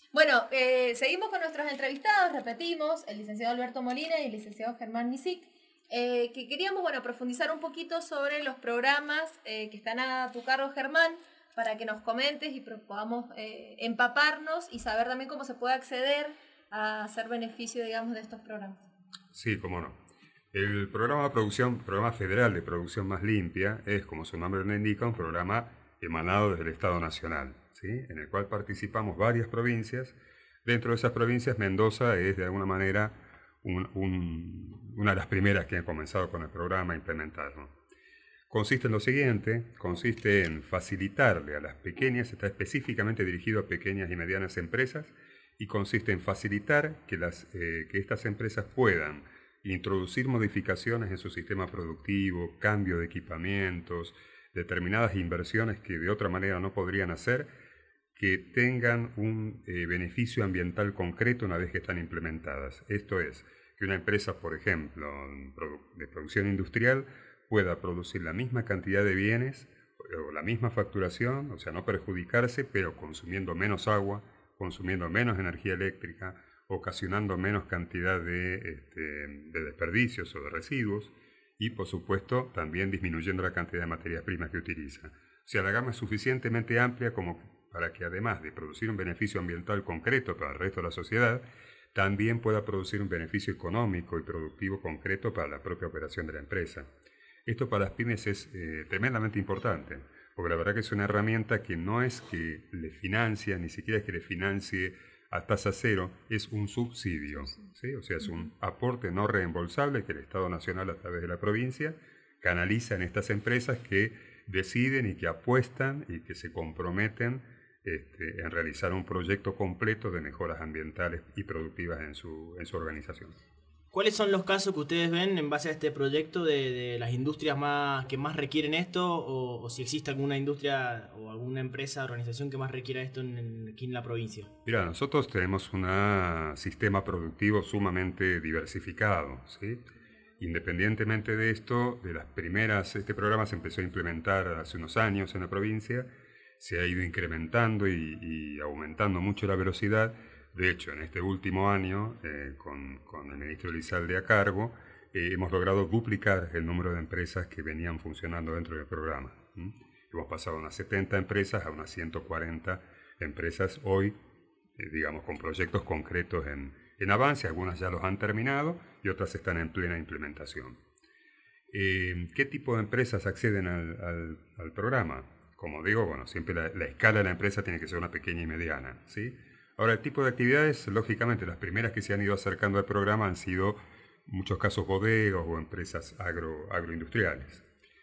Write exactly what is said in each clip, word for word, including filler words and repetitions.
Bueno, eh, seguimos con nuestros entrevistados, repetimos, el licenciado Alberto Molina y el licenciado Germán Misic, eh, que queríamos, bueno, profundizar un poquito sobre los programas eh, que están a tu cargo, Germán, para que nos comentes y podamos eh, empaparnos y saber también cómo se puede acceder a hacer beneficio, digamos, de estos programas. Sí, cómo no. El programa de producción, programa federal de producción más limpia, es, como su nombre lo indica, un programa emanado desde el Estado Nacional, ¿sí? En el cual participamos varias provincias. Dentro de esas provincias, Mendoza es de alguna manera un, un, una de las primeras que han comenzado con el programa a implementarlo. Consiste en lo siguiente, consiste en facilitarle a las pequeñas, está específicamente dirigido a pequeñas y medianas empresas, y consiste en facilitar que, las, eh, que estas empresas puedan introducir modificaciones en su sistema productivo, cambio de equipamientos, determinadas inversiones que de otra manera no podrían hacer, que tengan un eh, beneficio ambiental concreto una vez que están implementadas. Esto es, que una empresa, por ejemplo, de producción industrial, pueda producir la misma cantidad de bienes o la misma facturación, o sea, no perjudicarse, pero consumiendo menos agua, consumiendo menos energía eléctrica, ocasionando menos cantidad de, este, de desperdicios o de residuos y, por supuesto, también disminuyendo la cantidad de materias primas que utiliza. O sea, la gama es suficientemente amplia como para que, además de producir un beneficio ambiental concreto para el resto de la sociedad, también pueda producir un beneficio económico y productivo concreto para la propia operación de la empresa. Esto para las pymes es eh, tremendamente importante, porque la verdad que es una herramienta que no es que le financia, ni siquiera es que le financie a tasa cero, es un subsidio, ¿sí? O sea, es un aporte no reembolsable que el Estado Nacional a través de la provincia canaliza en estas empresas que deciden y que apuestan y que se comprometen este, en realizar un proyecto completo de mejoras ambientales y productivas en su, en su organización. ¿Cuáles son los casos que ustedes ven en base a este proyecto de, de las industrias más que más requieren esto? O, o si existe alguna industria o alguna empresa, organización que más requiera esto en, en, aquí en la provincia. Mira, nosotros tenemos un sistema productivo sumamente diversificado, ¿sí? Independientemente de esto, de las primeras, este programa se empezó a implementar hace unos años en la provincia, se ha ido incrementando y, y aumentando mucho la velocidad. De hecho, en este último año, eh, con, con el ministro Elizalde a cargo, eh, hemos logrado duplicar el número de empresas que venían funcionando dentro del programa. ¿Mm? Hemos pasado de unas setenta empresas a unas ciento cuarenta empresas hoy, eh, digamos, con proyectos concretos en, en avance. Algunas ya los han terminado y otras están en plena implementación. Eh, ¿Qué tipo de empresas acceden al, al, al programa? Como digo, bueno, siempre la, la escala de la empresa tiene que ser una pequeña y mediana, ¿sí? Ahora, el tipo de actividades, lógicamente, las primeras que se han ido acercando al programa han sido, en muchos casos, bodegas o empresas agro, agroindustriales.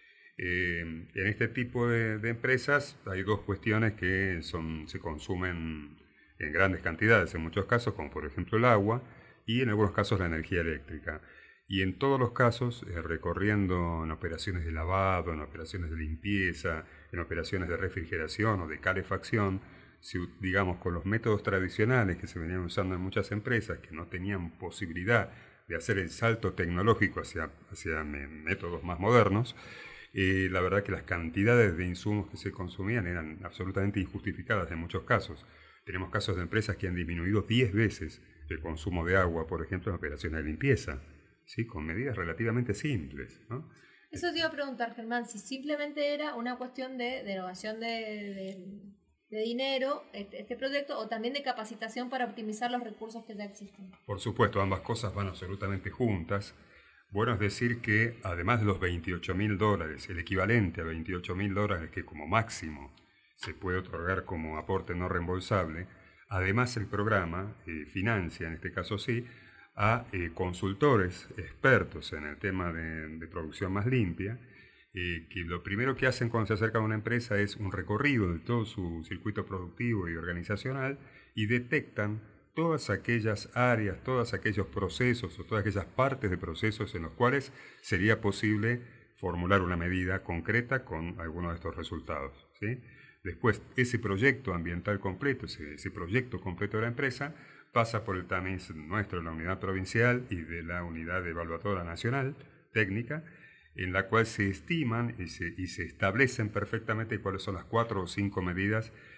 Eh, en este tipo de, de empresas hay dos cuestiones que son, se consumen en grandes cantidades, en muchos casos, como por ejemplo el agua, y en algunos casos la energía eléctrica. Y en todos los casos, eh, recorriendo en operaciones de lavado, en operaciones de limpieza, en operaciones de refrigeración o de calefacción, si, digamos, con los métodos tradicionales que se venían usando en muchas empresas que no tenían posibilidad de hacer el salto tecnológico hacia, hacia métodos más modernos, eh, la verdad que las cantidades de insumos que se consumían eran absolutamente injustificadas en muchos casos. Tenemos casos de empresas que han disminuido diez veces el consumo de agua, por ejemplo, en operaciones de limpieza, ¿sí? Con medidas relativamente simples, ¿no? Eso te iba a preguntar, Germán, si simplemente era una cuestión de derogación de, de, de dinero, este, este proyecto, o también de capacitación para optimizar los recursos que ya existen. Por supuesto, ambas cosas van absolutamente juntas. Bueno, es decir que además de los veintiocho mil dólares, el equivalente a veintiocho mil dólares que como máximo se puede otorgar como aporte no reembolsable, además el programa eh, financia, en este caso sí, a eh, consultores expertos en el tema de, de producción más limpia, eh, que lo primero que hacen cuando se acercan a una empresa es un recorrido de todo su circuito productivo y organizacional y detectan todas aquellas áreas, todos aquellos procesos o todas aquellas partes de procesos en los cuales sería posible formular una medida concreta con alguno de estos resultados, ¿sí? Después, ese proyecto ambiental completo, ese, ese proyecto completo de la empresa, pasa por el tamiz nuestro, la unidad provincial y de la unidad evaluadora nacional, técnica, en la cual se estiman y se, y se establecen perfectamente cuáles son las cuatro o cinco medidas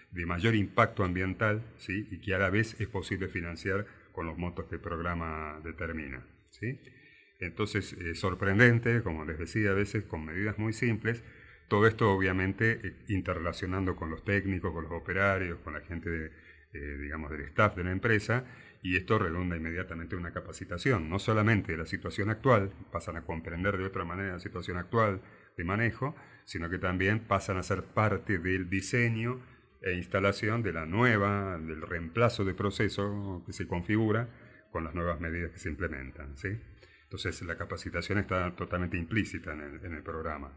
de mayor impacto ambiental, ¿sí? Y que a la vez es posible financiar con los montos que el programa determina, ¿sí? Entonces, es sorprendente, como les decía, a veces con medidas muy simples, todo esto obviamente eh, interrelacionando con los técnicos, con los operarios, con la gente, de, eh, digamos, del staff de la empresa, y esto redunda inmediatamente en una capacitación, no solamente de la situación actual, pasan a comprender de otra manera la situación actual de manejo, sino que también pasan a ser parte del diseño e instalación de la nueva, del reemplazo de proceso que se configura con las nuevas medidas que se implementan, ¿sí? Entonces la capacitación está totalmente implícita en el, en el programa.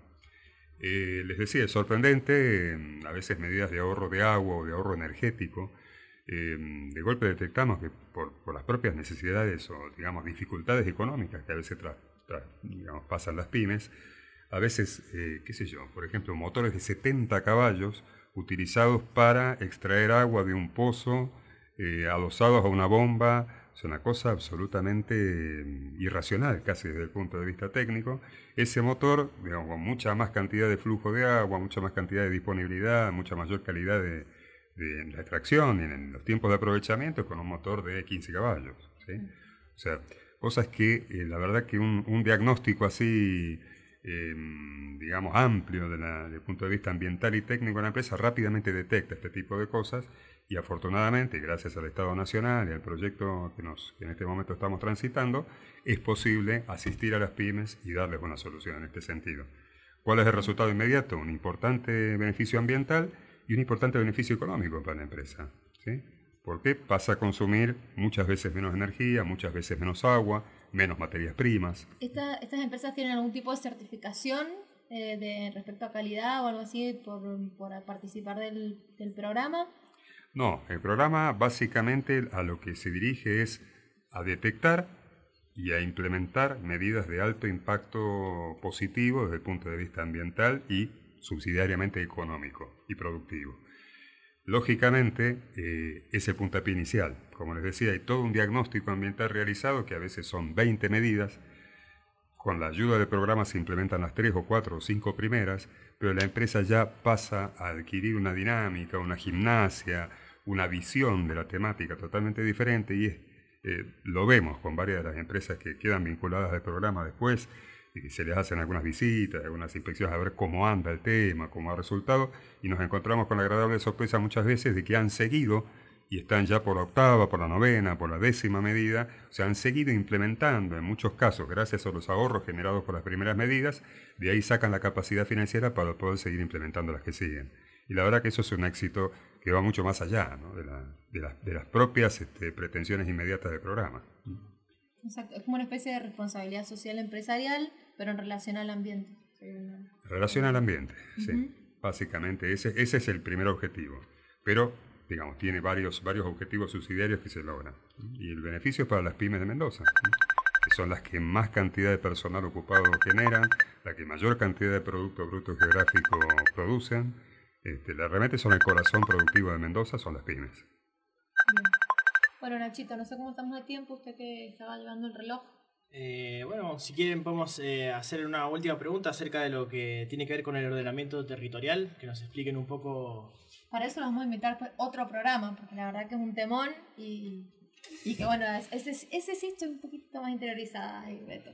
Eh, les decía, es sorprendente, a veces medidas de ahorro de agua o de ahorro energético, eh, de golpe detectamos que por, por las propias necesidades o, digamos, dificultades económicas que a veces tra, tra, digamos, pasan las pymes, a veces, eh, qué sé yo, por ejemplo, motores de setenta caballos utilizados para extraer agua de un pozo, eh, adosados a una bomba. Es una cosa absolutamente irracional, casi desde el punto de vista técnico. Ese motor, digamos, con mucha más cantidad de flujo de agua, mucha más cantidad de disponibilidad, mucha mayor calidad de, de la extracción y en los tiempos de aprovechamiento, con un motor de quince caballos, ¿sí? O sea, cosas que eh, la verdad que un, un diagnóstico así, eh, digamos, amplio de la, desde el punto de vista ambiental y técnico de la empresa rápidamente detecta este tipo de cosas. Y afortunadamente, gracias al Estado Nacional y al proyecto que, nos, que en este momento estamos transitando, es posible asistir a las pymes y darles una solución en este sentido. ¿Cuál es el resultado inmediato? Un importante beneficio ambiental y un importante beneficio económico para la empresa, ¿sí? Porque pasa a consumir muchas veces menos energía, muchas veces menos agua, menos materias primas. ¿Esta, ¿Estas empresas tienen algún tipo de certificación eh, de respecto a calidad o algo así por, por participar del, del programa? No, el programa básicamente a lo que se dirige es a detectar y a implementar medidas de alto impacto positivo desde el punto de vista ambiental y subsidiariamente económico y productivo. Lógicamente, eh, es el puntapié inicial. Como les decía, hay todo un diagnóstico ambiental realizado que a veces son veinte medidas. Con la ayuda del programa se implementan las tres o cuatro o cinco primeras, pero la empresa ya pasa a adquirir una dinámica, una gimnasia, una visión de la temática totalmente diferente y es, eh, lo vemos con varias de las empresas que quedan vinculadas al programa después y que se les hacen algunas visitas, algunas inspecciones a ver cómo anda el tema, cómo ha resultado y nos encontramos con la agradable sorpresa muchas veces de que han seguido y están ya por la octava, por la novena, por la décima medida, o sea, han seguido implementando en muchos casos, gracias a los ahorros generados por las primeras medidas, de ahí sacan la capacidad financiera para poder seguir implementando las que siguen. Y la verdad que eso es un éxito que va mucho más allá, ¿no? de, la, de, la, de las propias este, pretensiones inmediatas del programa. Exacto, es como una especie de responsabilidad social empresarial, pero en relación al ambiente. En relación al ambiente, uh-huh. Sí. Básicamente ese, ese es el primer objetivo. Pero, digamos, tiene varios, varios objetivos subsidiarios que se logran. Y el beneficio es para las pymes de Mendoza, que son las que más cantidad de personal ocupado generan, las que mayor cantidad de Producto Bruto Geográfico producen. Este, realmente son el corazón productivo de Mendoza, son las pymes. Bien. Bueno, Nachito, no sé cómo estamos de tiempo, usted que estaba llevando el reloj. Eh, bueno, si quieren podemos eh, hacer una última pregunta acerca de lo que tiene que ver con el ordenamiento territorial, que nos expliquen un poco. Para eso los vamos a invitar pues, otro programa, porque la verdad que es un temón y, y que bueno, ese, ese sí estoy un poquito más interiorizada ahí, Beto.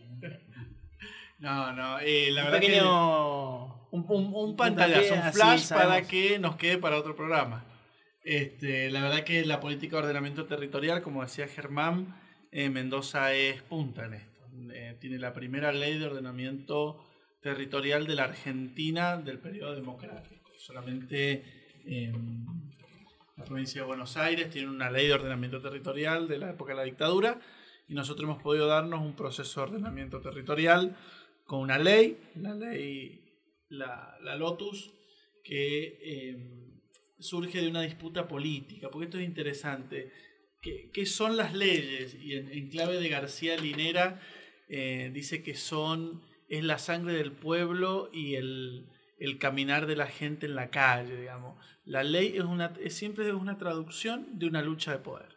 No, no, eh, la un verdad pequeño... que un, un, un pantallazo, un flash para que nos quede para otro programa. Este, la verdad que la política de ordenamiento territorial, como decía Germán, eh, Mendoza es punta en esto. Eh, tiene la primera ley de ordenamiento territorial de la Argentina del periodo democrático. Solamente eh, la provincia de Buenos Aires tiene una ley de ordenamiento territorial de la época de la dictadura y nosotros hemos podido darnos un proceso de ordenamiento territorial con una ley, la ley, la, la Lotus, que eh, surge de una disputa política, porque esto es interesante. ¿Qué, qué son las leyes? Y en, en clave de García Linera eh, dice que son, es la sangre del pueblo y el, el caminar de la gente en la calle, digamos. La ley es una, es siempre es una traducción de una lucha de poder.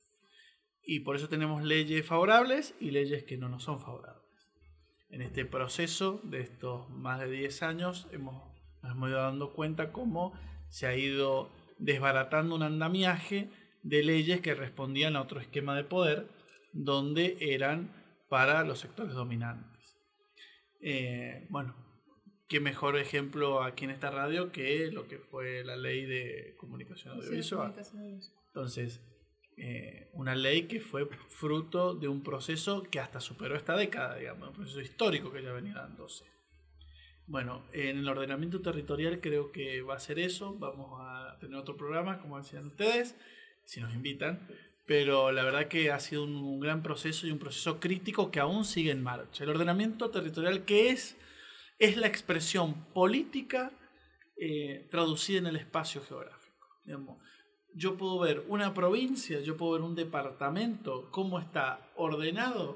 Y por eso tenemos leyes favorables y leyes que no nos son favorables. En este proceso de estos más de diez años hemos, nos hemos ido dando cuenta cómo se ha ido desbaratando un andamiaje de leyes que respondían a otro esquema de poder, donde eran para los sectores dominantes. Eh, bueno, qué mejor ejemplo aquí en esta radio que lo que fue la ley de comunicación audiovisual. Entonces, eh, una ley que fue fruto de un proceso que hasta superó esta década, digamos, un proceso histórico que ya venía dándose. Bueno, en el ordenamiento territorial creo que va a ser eso. Vamos a tener otro programa, como decían ustedes, si nos invitan. Pero la verdad que ha sido un, un gran proceso y un proceso crítico que aún sigue en marcha. El ordenamiento territorial, ¿qué es? Es la expresión política eh, traducida en el espacio geográfico. Digamos, yo puedo ver una provincia, yo puedo ver un departamento, cómo está ordenado,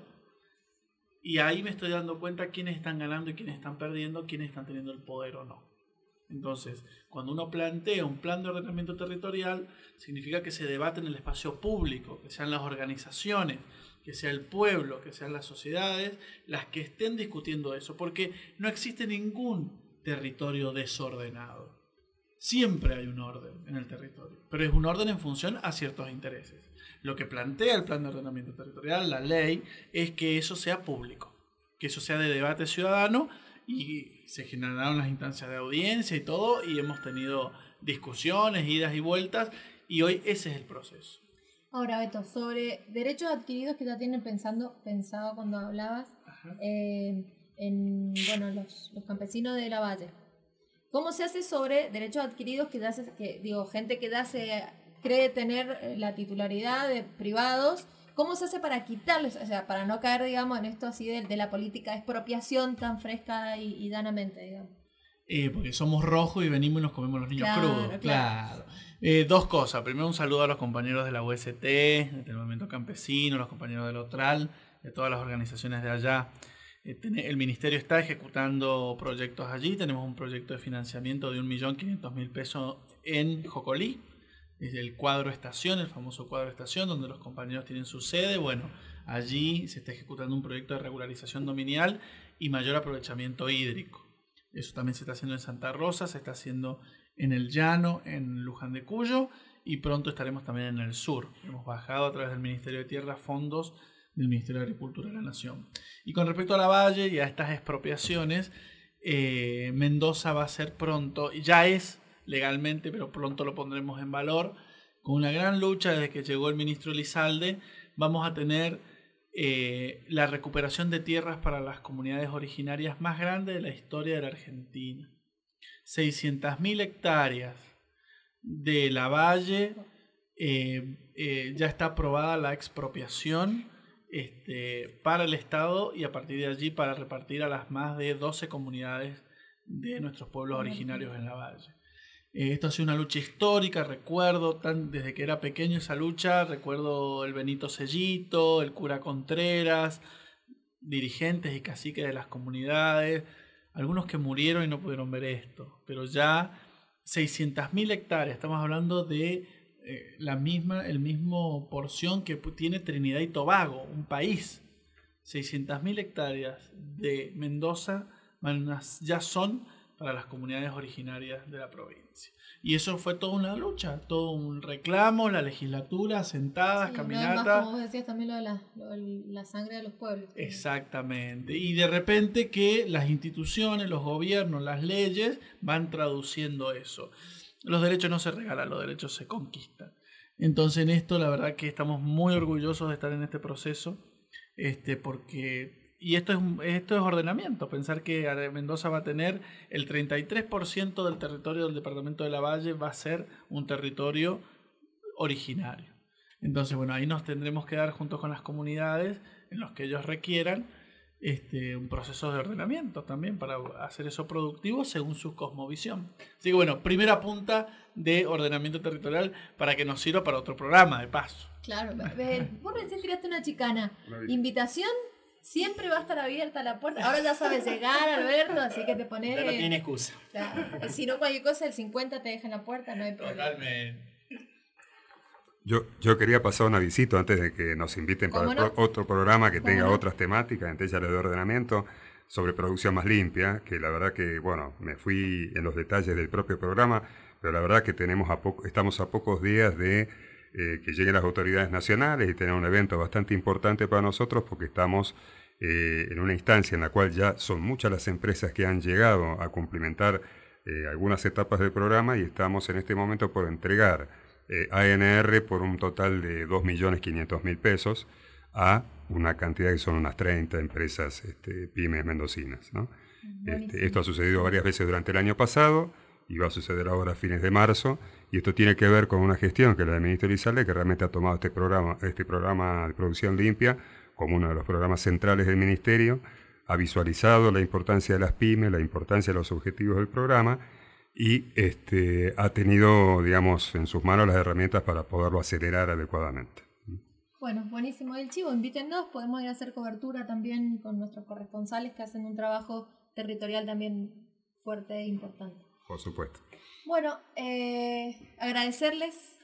y ahí me estoy dando cuenta quiénes están ganando y quiénes están perdiendo, quiénes están teniendo el poder o no. Entonces, cuando uno plantea un plan de ordenamiento territorial, significa que se debate en el espacio público, que sean las organizaciones, que sea el pueblo, que sean las sociedades, las que estén discutiendo eso, porque no existe ningún territorio desordenado. Siempre hay un orden en el territorio, pero es un orden en función a ciertos intereses. Lo que plantea el plan de ordenamiento territorial, la ley, es que eso sea público, que eso sea de debate ciudadano, y se generaron las instancias de audiencia y todo, y hemos tenido discusiones, idas y vueltas, y hoy ese es el proceso. Ahora, Beto, sobre derechos adquiridos que ya tienen pensando, pensado cuando hablabas, eh, en bueno, los, los campesinos de la Valle. ¿Cómo se hace sobre derechos adquiridos que ya se, que, digo, gente que ya se cree tener la titularidad de privados? ¿Cómo se hace para quitarles, o sea, para no caer, digamos, en esto así de, de la política de expropiación tan fresca y, y llanamente, digamos? Eh, porque somos rojos y venimos y nos comemos los niños claro, crudos. Claro. claro. Eh, dos cosas. Primero, un saludo a los compañeros de la U S T, del Movimiento Campesino, los compañeros del OTRAL, de todas las organizaciones de allá. Eh, el Ministerio está ejecutando proyectos allí. Tenemos un proyecto de financiamiento de un millón quinientos mil pesos en Jocolí. Es el cuadro estación, el famoso cuadro estación, donde los compañeros tienen su sede. Bueno, allí se está ejecutando un proyecto de regularización dominial y mayor aprovechamiento hídrico. Eso también se está haciendo en Santa Rosa, se está haciendo en el Llano, en Luján de Cuyo, y pronto estaremos también en el sur. Hemos bajado a través del Ministerio de Tierra fondos del Ministerio de Agricultura de la Nación. Y con respecto a la Valle y a estas expropiaciones, eh, Mendoza va a ser pronto, y ya es legalmente, pero pronto lo pondremos en valor, con una gran lucha desde que llegó el ministro Elizalde, vamos a tener eh, la recuperación de tierras para las comunidades originarias más grandes de la historia de la Argentina. seiscientas mil hectáreas de la Valle, eh, eh, ya está aprobada la expropiación este, para el Estado, y a partir de allí para repartir a las más de doce comunidades de nuestros pueblos originarios en la Valle. Esto ha sido una lucha histórica, recuerdo tan, desde que era pequeño esa lucha, recuerdo el Benito Sellito, el cura Contreras, dirigentes y caciques de las comunidades, algunos que murieron y no pudieron ver esto, pero ya seiscientas mil hectáreas, estamos hablando de eh, la misma, el mismo porción que tiene Trinidad y Tobago, un país. seiscientas mil hectáreas de Mendoza ya son para las comunidades originarias de la provincia. Y eso fue toda una lucha, todo un reclamo, la legislatura, sentadas, sí, caminatas. Además, como vos decías, también lo de, la, lo de la sangre de los pueblos. También. Exactamente. Y de repente que las instituciones, los gobiernos, las leyes van traduciendo eso. Los derechos no se regalan, los derechos se conquistan. Entonces en esto la verdad que estamos muy orgullosos de estar en este proceso, este, porque... Y esto es, esto es ordenamiento, pensar que Mendoza va a tener el treinta y tres por ciento del territorio del departamento de la Valle va a ser un territorio originario. Entonces, bueno, ahí nos tendremos que dar junto con las comunidades en los que ellos requieran este, un proceso de ordenamiento también para hacer eso productivo según su cosmovisión. Así que bueno, primera punta de ordenamiento territorial para que nos sirva para otro programa, de paso. Claro, vos recién tiraste una chicana. Invitación. Siempre va a estar abierta la puerta. Ahora ya sabes llegar, Alberto, así que te pones... No tiene excusa. Claro. Si no, cualquier cosa, el cincuenta te deja en la puerta, no hay problema. Totalmente. Yo, yo quería pasar una visita antes de que nos inviten para no? otro programa que tenga no? otras temáticas, entre ellas la de ordenamiento, sobre producción más limpia, que la verdad que, bueno, me fui en los detalles del propio programa, pero la verdad que tenemos a poco, estamos a pocos días de eh, que lleguen las autoridades nacionales y tener un evento bastante importante para nosotros porque estamos eh, en una instancia en la cual ya son muchas las empresas que han llegado a cumplimentar eh, algunas etapas del programa y estamos en este momento por entregar eh, A N R por un total de dos millones quinientos mil pesos a una cantidad que son unas treinta empresas este, pymes mendocinas, ¿no? Este, esto ha sucedido varias veces durante el año pasado y va a suceder ahora a fines de marzo, y esto tiene que ver con una gestión que es la del ministro Elizalde, que realmente ha tomado este programa, este programa de producción limpia como uno de los programas centrales del ministerio, ha visualizado la importancia de las pymes, la importancia de los objetivos del programa y este, ha tenido, digamos, en sus manos las herramientas para poderlo acelerar adecuadamente. Bueno, buenísimo el chivo, invítennos, podemos ir a hacer cobertura también con nuestros corresponsales que hacen un trabajo territorial también fuerte e importante. Por supuesto. Bueno, eh, agradecerles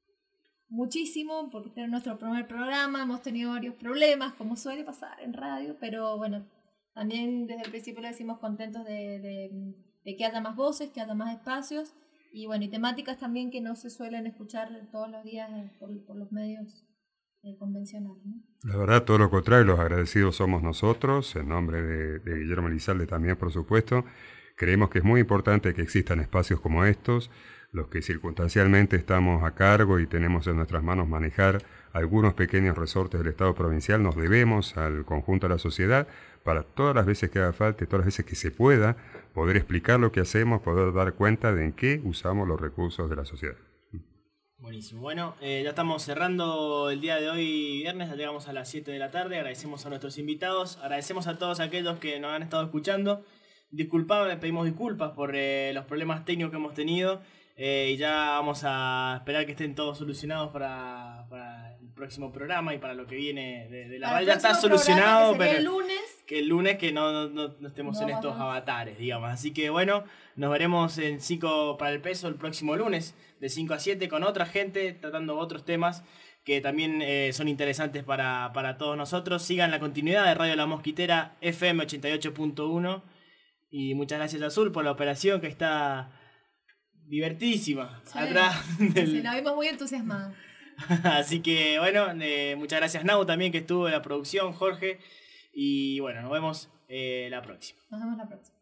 muchísimo porque este es nuestro primer programa, hemos tenido varios problemas, como suele pasar en radio, pero bueno, también desde el principio lo decimos contentos de, de, de que haya más voces, que haya más espacios, y bueno, y temáticas también que no se suelen escuchar todos los días por, por los medios eh, convencionales, ¿no? La verdad, todo lo contrario, los agradecidos somos nosotros, en nombre de, de Guillermo Elizalde también, por supuesto. Creemos que es muy importante que existan espacios como estos, los que circunstancialmente estamos a cargo y tenemos en nuestras manos manejar algunos pequeños resortes del Estado provincial, nos debemos al conjunto de la sociedad para todas las veces que haga falta y todas las veces que se pueda, poder explicar lo que hacemos, poder dar cuenta de en qué usamos los recursos de la sociedad. Buenísimo. Bueno, eh, ya estamos cerrando el día de hoy, viernes, ya llegamos a las siete de la tarde, agradecemos a nuestros invitados, agradecemos a todos aquellos que nos han estado escuchando. Disculpad, pedimos disculpas por eh, los problemas técnicos que hemos tenido eh, y ya vamos a esperar que estén todos solucionados para, para el próximo programa y para lo que viene de, de la radio. Ya está solucionado, que pero el lunes. que el lunes que no, no, no estemos no, en estos no. avatares, digamos. Así que bueno, nos veremos en cinco para el peso el próximo lunes de cinco a siete con otra gente tratando otros temas que también eh, son interesantes para, para todos nosotros. Sigan la continuidad de Radio La Mosquitera F M ochenta y ocho punto uno. Y muchas gracias, Azul, por la operación que está divertidísima. Sí, atrás del... sí, la vimos muy entusiasmada. Así que, bueno, eh, muchas gracias, Nau, también que estuvo en la producción, Jorge. Y bueno, nos vemos eh, la próxima. Nos vemos la próxima.